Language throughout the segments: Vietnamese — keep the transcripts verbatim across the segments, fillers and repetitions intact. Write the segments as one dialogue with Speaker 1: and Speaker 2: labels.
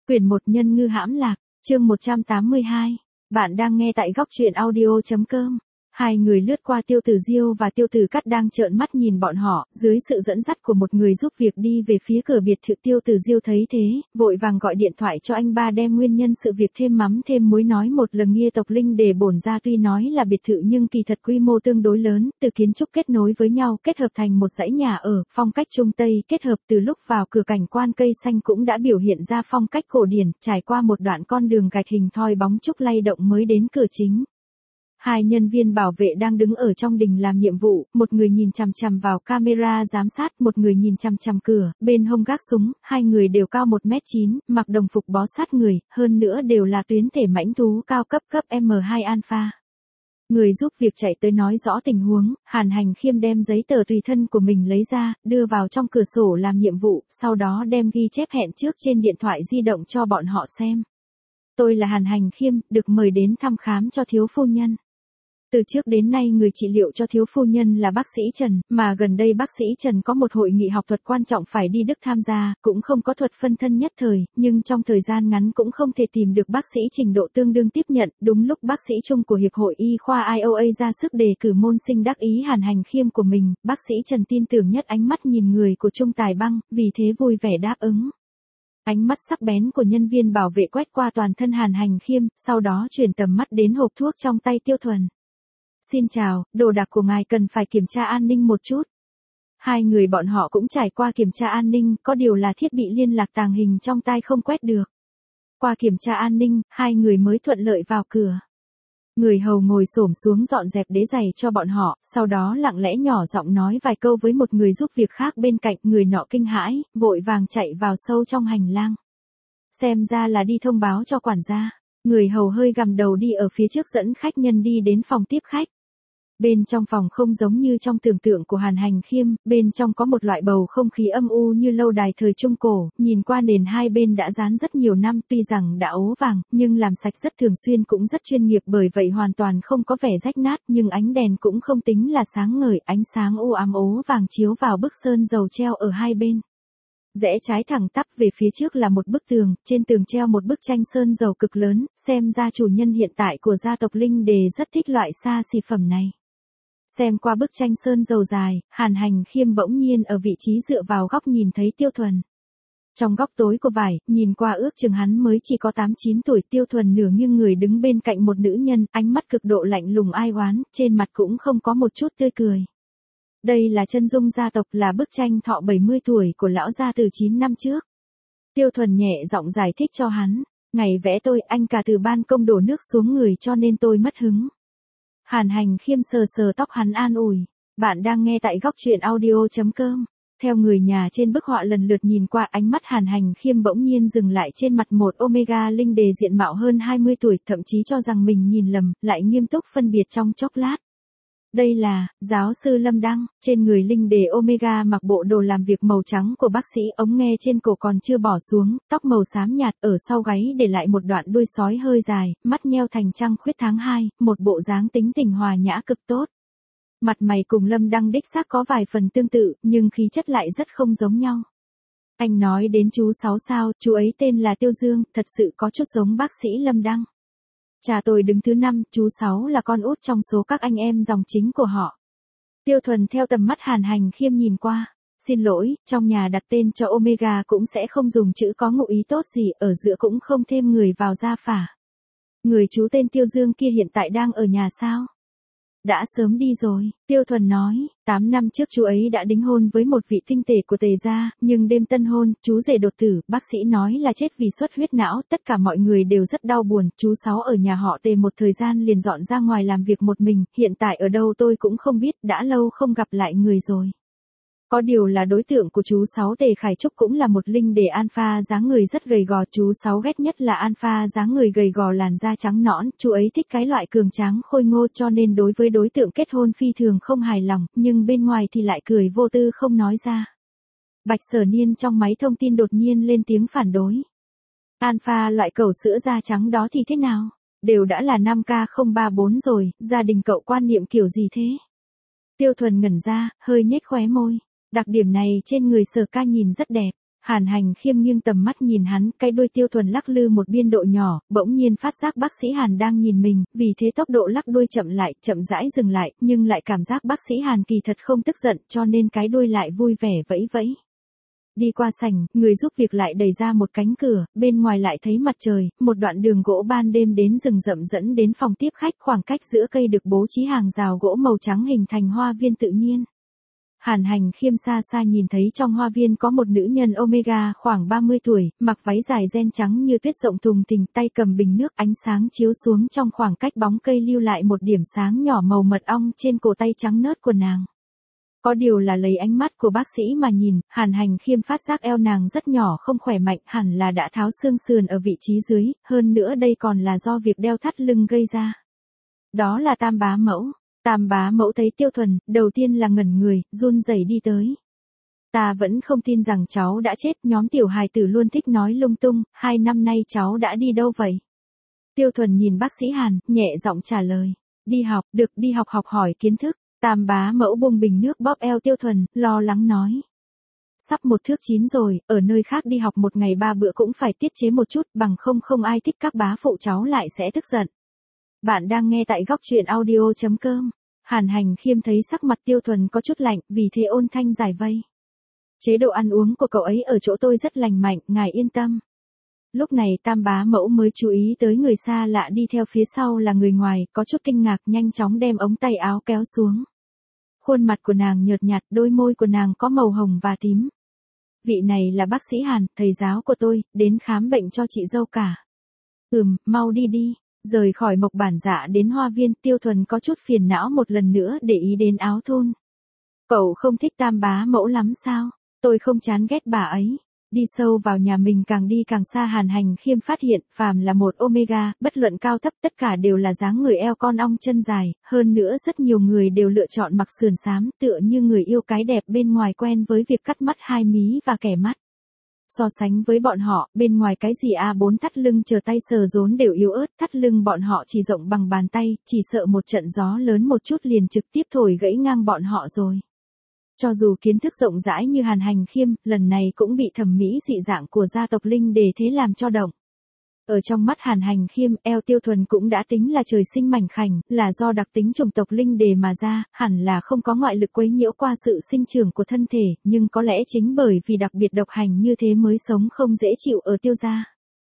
Speaker 1: Quyển một Nhân ngư hãm lạc, chương một trăm tám mươi hai. Bạn đang nghe tại góc truyện audio.com. Hai người lướt qua Tiêu Tử Diêu và Tiêu Tử Cát đang trợn mắt nhìn bọn họ, dưới sự dẫn dắt của một người giúp việc đi về phía cửa biệt thự. Tiêu Tử Diêu thấy thế, vội vàng gọi điện thoại cho anh ba đem nguyên nhân sự việc thêm mắm thêm muối nói một lần Nghia tộc Linh để bổn ra tuy nói là biệt thự nhưng kỳ thật quy mô tương đối lớn, từ kiến trúc kết nối với nhau kết hợp thành một dãy nhà ở, phong cách Trung Tây kết hợp từ lúc vào cửa cảnh quan cây xanh cũng đã biểu hiện ra phong cách cổ điển, trải qua một đoạn con đường gạch hình thoi bóng trúc lay động mới đến cửa chính. Hai nhân viên bảo vệ đang đứng ở trong đình làm nhiệm vụ, một người nhìn chằm chằm vào camera giám sát, một người nhìn chằm chằm cửa, bên hông gác súng, hai người đều cao một mét chín, mặc đồng phục bó sát người, hơn nữa đều là tuyến thể mãnh thú cao cấp cấp M hai Alpha. Người giúp việc chạy tới nói rõ tình huống, Hàn Hành Khiêm đem giấy tờ tùy thân của mình lấy ra, đưa vào trong cửa sổ làm nhiệm vụ, sau đó đem ghi chép hẹn trước trên điện thoại di động cho bọn họ xem. Tôi là Hàn Hành Khiêm, được mời đến thăm khám cho thiếu phu nhân. Từ trước đến nay người trị liệu cho thiếu phu nhân là bác sĩ Trần, mà gần đây bác sĩ Trần có một hội nghị học thuật quan trọng phải đi Đức tham gia, cũng không có thuật phân thân nhất thời, nhưng trong thời gian ngắn cũng không thể tìm được bác sĩ trình độ tương đương tiếp nhận. Đúng lúc bác sĩ Trung của Hiệp hội Y khoa I O A ra sức đề cử môn sinh đắc ý Hàn Hành Khiêm của mình, bác sĩ Trần tin tưởng nhất ánh mắt nhìn người của Trung Tài Băng, vì thế vui vẻ đáp ứng. Ánh mắt sắc bén của nhân viên bảo vệ quét qua toàn thân Hàn Hành Khiêm, sau đó chuyển tầm mắt đến hộp thuốc trong tay Tiêu Thuần. Xin chào, đồ đạc của ngài cần phải kiểm tra an ninh một chút. Hai người bọn họ cũng trải qua kiểm tra an ninh, có điều là thiết bị liên lạc tàng hình trong tai không quét được. Qua kiểm tra an ninh, hai người mới thuận lợi vào cửa. Người hầu ngồi xổm xuống dọn dẹp đế giày cho bọn họ, sau đó lặng lẽ nhỏ giọng nói vài câu với một người giúp việc khác bên cạnh, người nọ kinh hãi, vội vàng chạy vào sâu trong hành lang. Xem ra là đi thông báo cho quản gia. Người hầu hơi gằm đầu đi ở phía trước dẫn khách nhân đi đến phòng tiếp khách. Bên trong phòng không giống như trong tưởng tượng của Hàn Hành Khiêm, bên trong có một loại bầu không khí âm u như lâu đài thời Trung Cổ, nhìn qua nền hai bên đã dán rất nhiều năm, tuy rằng đã ố vàng, nhưng làm sạch rất thường xuyên cũng rất chuyên nghiệp, bởi vậy hoàn toàn không có vẻ rách nát, nhưng ánh đèn cũng không tính là sáng ngời, ánh sáng u ám ố vàng chiếu vào bức sơn dầu treo ở hai bên. Rẽ trái thẳng tắp về phía trước là một bức tường, trên tường treo một bức tranh sơn dầu cực lớn, xem ra chủ nhân hiện tại của gia tộc Linh Đề rất thích loại xa xỉ phẩm này. Xem qua bức tranh sơn dầu dài, Hàn Hành Khiêm bỗng nhiên ở vị trí dựa vào góc nhìn thấy Tiêu Thuần. Trong góc tối của vải, nhìn qua ước chừng hắn mới chỉ có tám chín tuổi. Tiêu Thuần nửa nghiêng người đứng bên cạnh một nữ nhân, ánh mắt cực độ lạnh lùng ai oán, trên mặt cũng không có một chút tươi cười. Đây là chân dung gia tộc, là bức tranh thọ bảy mươi tuổi của lão gia từ chín năm trước. Tiêu Thuần nhẹ giọng giải thích cho hắn, ngày vẽ tôi, anh cả từ ban công đổ nước xuống người cho nên tôi mất hứng. Hàn Hành Khiêm sờ sờ tóc hắn an ủi, bạn đang nghe tại góc truyện audio.com. Theo người nhà trên bức họa lần lượt nhìn qua, ánh mắt Hàn Hành Khiêm bỗng nhiên dừng lại trên mặt một Omega Linh Đề diện mạo hơn hai mươi tuổi, thậm chí cho rằng mình nhìn lầm, lại nghiêm túc phân biệt trong chốc lát. Đây là, giáo sư Lâm Đăng, trên người Linh Đề Omega mặc bộ đồ làm việc màu trắng của bác sĩ, ống nghe trên cổ còn chưa bỏ xuống, tóc màu xám nhạt, ở sau gáy để lại một đoạn đuôi sói hơi dài, mắt nheo thành trăng khuyết tháng hai, một bộ dáng tính tình hòa nhã cực tốt. Mặt mày cùng Lâm Đăng đích xác có vài phần tương tự, nhưng khí chất lại rất không giống nhau. Anh nói đến chú Sáu sao, chú ấy tên là Tiêu Dương, thật sự có chút giống bác sĩ Lâm Đăng. Cha tôi đứng thứ năm, chú Sáu là con út trong số các anh em dòng chính của họ. Tiêu Thuần theo tầm mắt Hàn Hành Khiêm nhìn qua. Xin lỗi, trong nhà đặt tên cho Omega cũng sẽ không dùng chữ có ngụ ý tốt gì, ở giữa cũng không thêm người vào gia phả. Người chú tên Tiêu Dương kia hiện tại đang ở nhà sao? Đã sớm đi rồi, Tiêu Thuần nói, tám năm trước chú ấy đã đính hôn với một vị tinh tể của Tề gia, nhưng đêm tân hôn, chú rể đột tử, bác sĩ nói là chết vì xuất huyết não, tất cả mọi người đều rất đau buồn, chú Sáu ở nhà họ Tề một thời gian liền dọn ra ngoài làm việc một mình, hiện tại ở đâu tôi cũng không biết, đã lâu không gặp lại người rồi. Có điều là đối tượng của chú Sáu Tề Khải Trúc cũng là một Linh Đề Alpha dáng người rất gầy gò, chú Sáu ghét nhất là Alpha dáng người gầy gò làn da trắng nõn, chú ấy thích cái loại cường tráng khôi ngô cho nên đối với đối tượng kết hôn phi thường không hài lòng, nhưng bên ngoài thì lại cười vô tư không nói ra. Bạch Sở Niên trong máy thông tin đột nhiên lên tiếng phản đối. Alpha loại cẩu sữa da trắng đó thì thế nào? Đều đã là năm K không ba bốn rồi, gia đình cậu quan niệm kiểu gì thế? Tiêu Thuần ngẩn ra, hơi nhếch khóe môi. Đặc điểm này trên người Sở Ca nhìn rất đẹp. Hàn Hành Khiêm nghiêng tầm mắt nhìn hắn, cái đuôi Tiêu Thuần lắc lư một biên độ nhỏ, bỗng nhiên phát giác bác sĩ Hàn đang nhìn mình, vì thế tốc độ lắc đuôi chậm lại, chậm rãi dừng lại, nhưng lại cảm giác bác sĩ Hàn kỳ thật không tức giận, cho nên cái đuôi lại vui vẻ vẫy vẫy. Đi qua sảnh, người giúp việc lại đẩy ra một cánh cửa, bên ngoài lại thấy mặt trời, một đoạn đường gỗ ban đêm đến rừng rậm dẫn đến phòng tiếp khách, khoảng cách giữa cây được bố trí hàng rào gỗ màu trắng hình thành hoa viên tự nhiên. Hàn Hành Khiêm xa xa nhìn thấy trong hoa viên có một nữ nhân Omega khoảng ba mươi tuổi, mặc váy dài ren trắng như tuyết rộng thùng thình, tay cầm bình nước, ánh sáng chiếu xuống trong khoảng cách bóng cây lưu lại một điểm sáng nhỏ màu mật ong trên cổ tay trắng nớt của nàng. Có điều là lấy ánh mắt của bác sĩ mà nhìn, Hàn Hành Khiêm phát giác eo nàng rất nhỏ không khỏe mạnh, hẳn là đã tháo xương sườn ở vị trí dưới, hơn nữa đây còn là do việc đeo thắt lưng gây ra. Đó là Tam bá mẫu. Tam bá mẫu thấy Tiêu Thuần, đầu tiên là ngẩn người, run rẩy đi tới. Ta vẫn không tin rằng cháu đã chết, nhóm tiểu hài tử luôn thích nói lung tung, hai năm nay cháu đã đi đâu vậy? Tiêu Thuần nhìn bác sĩ Hàn, nhẹ giọng trả lời. Đi học, được đi học học hỏi kiến thức. Tam bá mẫu buông bình nước bóp eo Tiêu Thuần, lo lắng nói. Sắp một thước chín rồi, ở nơi khác đi học một ngày ba bữa cũng phải tiết chế một chút, bằng không không ai thích các bá phụ cháu lại sẽ tức giận. Bạn đang nghe tại góc truyện audio chấm com. Hàn Hành Khiêm thấy sắc mặt Tiêu Thuần có chút lạnh, vì thế ôn thanh giải vây. Chế độ ăn uống của cậu ấy ở chỗ tôi rất lành mạnh, ngài yên tâm. Lúc này Tam bá mẫu mới chú ý tới người xa lạ đi theo phía sau là người ngoài, có chút kinh ngạc, nhanh chóng đem ống tay áo kéo xuống. Khuôn mặt của nàng nhợt nhạt, đôi môi của nàng có màu hồng và tím. Vị này là bác sĩ Hàn, thầy giáo của tôi, đến khám bệnh cho chị dâu cả. Ừm, mau đi đi. Rời khỏi Mộc Bản Dạ đến hoa viên, Tiêu Thuần có chút phiền não một lần nữa để ý đến Áo Thun. Cậu không thích Tam bá mẫu lắm sao? Tôi không chán ghét bà ấy. Đi sâu vào nhà mình càng đi càng xa. Hàn Hành Khiêm phát hiện, phàm là một Omega, bất luận cao thấp tất cả đều là dáng người eo con ong chân dài, hơn nữa rất nhiều người đều lựa chọn mặc sườn xám, tựa như người yêu cái đẹp bên ngoài quen với việc cắt mắt hai mí và kẻ mắt. So sánh với bọn họ, bên ngoài cái gì a bốn thắt lưng chờ tay sờ rốn đều yếu ớt, thắt lưng bọn họ chỉ rộng bằng bàn tay, chỉ sợ một trận gió lớn một chút liền trực tiếp thổi gãy ngang bọn họ rồi. Cho dù kiến thức rộng rãi như Hàn Hành Khiêm, lần này cũng bị thẩm mỹ dị dạng của gia tộc Linh Đề thế làm cho động. Ở trong mắt Hàn Hành Khiêm, eo Tiêu Thuần cũng đã tính là trời sinh mảnh khảnh, là do đặc tính chủng tộc Linh Đề mà ra, hẳn là không có ngoại lực quấy nhiễu qua sự sinh trưởng của thân thể, nhưng có lẽ chính bởi vì đặc biệt độc hành như thế mới sống không dễ chịu ở Tiêu gia.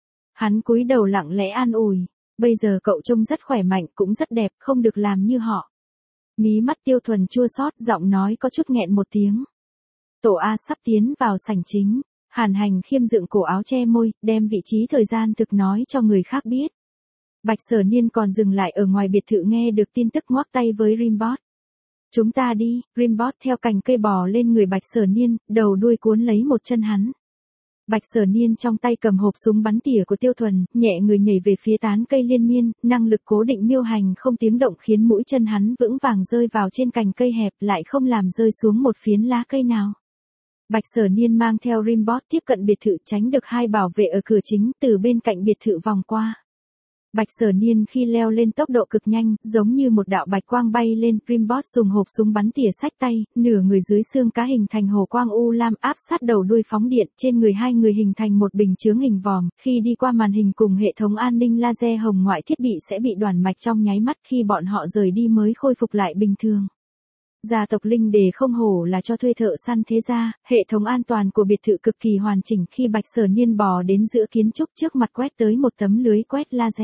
Speaker 1: Hắn cúi đầu lặng lẽ an ủi, bây giờ cậu trông rất khỏe mạnh, cũng rất đẹp, không được làm như họ. Mí mắt Tiêu Thuần chua xót, giọng nói có chút nghẹn một tiếng. Tổ A sắp tiến vào sảnh chính. Hàn Hành Khiêm dựng cổ áo che môi, đem vị trí thời gian thực nói cho người khác biết. Bạch Sở Niên còn dừng lại ở ngoài biệt thự nghe được tin tức ngoắc tay với Rimbot. Chúng ta đi. Rimbot theo cành cây bò lên người Bạch Sở Niên, đầu đuôi cuốn lấy một chân hắn. Bạch Sở Niên trong tay cầm hộp súng bắn tỉa của Tiêu Thuần, nhẹ người nhảy về phía tán cây liên miên, năng lực cố định miêu hành không tiếng động khiến mũi chân hắn vững vàng rơi vào trên cành cây hẹp, lại không làm rơi xuống một phiến lá cây nào. Bạch Sở Niên mang theo Rimbot tiếp cận biệt thự, tránh được hai bảo vệ ở cửa chính, từ bên cạnh biệt thự vòng qua. Bạch Sở Niên khi leo lên tốc độ cực nhanh, giống như một đạo bạch quang bay lên, Rimbot dùng hộp súng bắn tỉa xách tay, nửa người dưới xương cá hình thành hồ quang u lam áp sát đầu đuôi phóng điện, trên người hai người hình thành một bình chướng hình vòm, khi đi qua màn hình cùng hệ thống an ninh laser hồng ngoại thiết bị sẽ bị đoản mạch trong nháy mắt, khi bọn họ rời đi mới khôi phục lại bình thường. Gia tộc Linh Đề không hổ là cho thuê thợ săn thế gia, hệ thống an toàn của biệt thự cực kỳ hoàn chỉnh, khi Bạch Sở Niên bò đến giữa kiến trúc trước mặt quét tới một tấm lưới quét laser.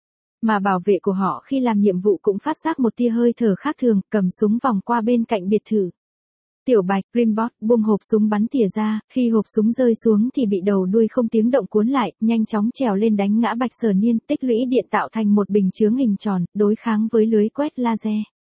Speaker 1: Mà bảo vệ của họ khi làm nhiệm vụ cũng phát giác một tia hơi thở khác thường, cầm súng vòng qua bên cạnh biệt thự. Tiểu Bạch, Rimbot buông hộp súng bắn tỉa ra, khi hộp súng rơi xuống thì bị đầu đuôi không tiếng động cuốn lại, nhanh chóng trèo lên đánh ngã Bạch Sở Niên, tích lũy điện tạo thành một bình chướng hình tròn, đối kháng với lưới quét laser.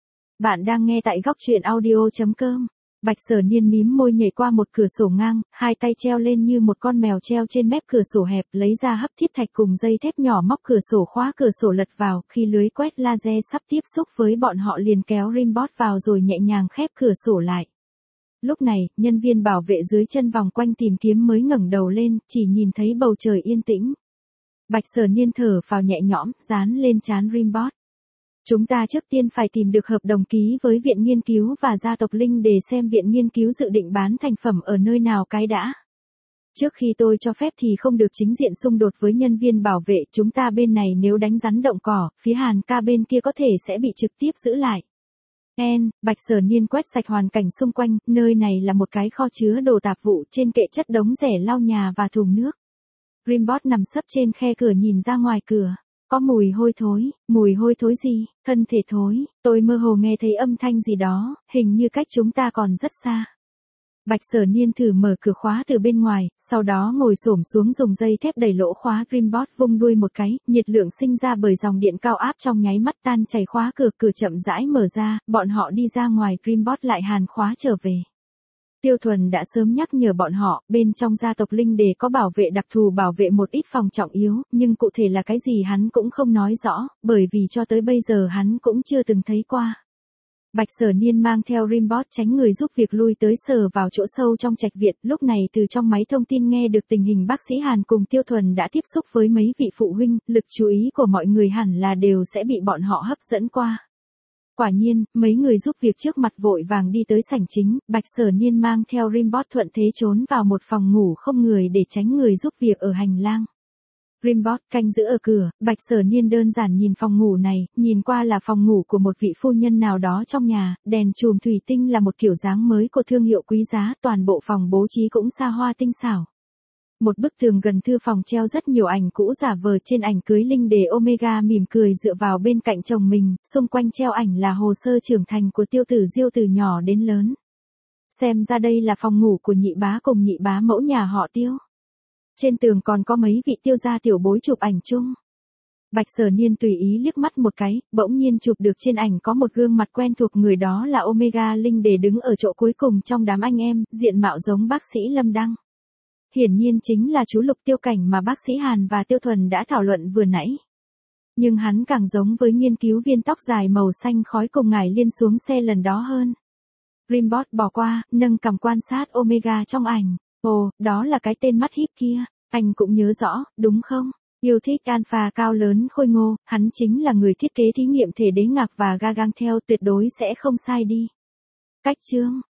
Speaker 1: Bạn đang nghe tại góc truyện audio chấm com. Bạch Sở Niên mím môi nhảy qua một cửa sổ ngang, hai tay treo lên như một con mèo treo trên mép cửa sổ hẹp, lấy ra hấp thiết thạch cùng dây thép nhỏ móc cửa sổ khóa cửa sổ lật vào, khi lưới quét laser sắp tiếp xúc với bọn họ liền kéo Rimbot vào rồi nhẹ nhàng khép cửa sổ lại. Lúc này, nhân viên bảo vệ dưới chân vòng quanh tìm kiếm mới ngẩng đầu lên, chỉ nhìn thấy bầu trời yên tĩnh. Bạch Sở Niên thở phào nhẹ nhõm, dán lên trán Rimbot. Chúng ta trước tiên phải tìm được hợp đồng ký với Viện Nghiên cứu và gia tộc Linh để xem Viện Nghiên cứu dự định bán thành phẩm ở nơi nào cái đã. Trước khi tôi cho phép thì không được chính diện xung đột với nhân viên bảo vệ, chúng ta bên này nếu đánh rắn động cỏ, phía Hàn ca bên kia có thể sẽ bị trực tiếp giữ lại. En, Bạch Sở Niên quét sạch hoàn cảnh xung quanh, nơi này là một cái kho chứa đồ tạp vụ, trên kệ chất đống rẻ lau nhà và thùng nước. Grimbot nằm sấp trên khe cửa nhìn ra ngoài cửa. Có mùi hôi thối, mùi hôi thối gì, thân thể thối, tôi mơ hồ nghe thấy âm thanh gì đó, hình như cách chúng ta còn rất xa. Bạch Sở Niên thử mở cửa khóa từ bên ngoài, sau đó ngồi xổm xuống dùng dây thép đẩy lỗ khóa. Grimbot vung đuôi một cái, nhiệt lượng sinh ra bởi dòng điện cao áp trong nháy mắt tan chảy khóa cửa, cửa chậm rãi mở ra, bọn họ đi ra ngoài. Grimbot lại hàn khóa trở về. Tiêu Thuần đã sớm nhắc nhở bọn họ, bên trong gia tộc Linh Đề có bảo vệ đặc thù bảo vệ một ít phòng trọng yếu, nhưng cụ thể là cái gì hắn cũng không nói rõ, bởi vì cho tới bây giờ hắn cũng chưa từng thấy qua. Bạch Sở Niên mang theo Grimbot tránh người giúp việc lui tới sờ vào chỗ sâu trong trạch viện, lúc này từ trong máy thông tin nghe được tình hình bác sĩ Hàn cùng Tiêu Thuần đã tiếp xúc với mấy vị phụ huynh, lực chú ý của mọi người hẳn là đều sẽ bị bọn họ hấp dẫn qua. Quả nhiên, mấy người giúp việc trước mặt vội vàng đi tới sảnh chính, Bạch Sở Niên mang theo Grimbot thuận thế trốn vào một phòng ngủ không người để tránh người giúp việc ở hành lang. Grimbot canh giữ ở cửa, Bạch Sở Niên đơn giản nhìn phòng ngủ này, nhìn qua là phòng ngủ của một vị phu nhân nào đó trong nhà, đèn chùm thủy tinh là một kiểu dáng mới của thương hiệu quý giá, toàn bộ phòng bố trí cũng xa hoa tinh xảo. Một bức tường gần thư phòng treo rất nhiều ảnh cũ giả vờ, trên ảnh cưới Linh Đề Omega mỉm cười dựa vào bên cạnh chồng mình, xung quanh treo ảnh là hồ sơ trưởng thành của Tiêu Tử Diêu từ nhỏ đến lớn. Xem ra đây là phòng ngủ của nhị bá cùng nhị bá mẫu nhà họ Tiêu. Trên tường còn có mấy vị Tiêu gia tiểu bối chụp ảnh chung. Bạch Sở Niên tùy ý liếc mắt một cái, bỗng nhiên chụp được trên ảnh có một gương mặt quen thuộc, người đó là Omega Linh Đề đứng ở chỗ cuối cùng trong đám anh em, diện mạo giống bác sĩ Lâm Đăng. Hiển nhiên chính là chú Lục Tiêu Cảnh mà bác sĩ Hàn và Tiêu Thuần đã thảo luận vừa nãy. Nhưng hắn càng giống với nghiên cứu viên tóc dài màu xanh khói cùng ngải liên xuống xe lần đó hơn. Grimbot bỏ qua, nâng cằm quan sát Omega trong ảnh. Ồ, đó là cái tên mắt híp kia, anh cũng nhớ rõ, đúng không? Yêu thích alpha cao lớn khôi ngô, hắn chính là người thiết kế thí nghiệm thể đế ngạc và Gargantua, tuyệt đối sẽ không sai đi. Cách chương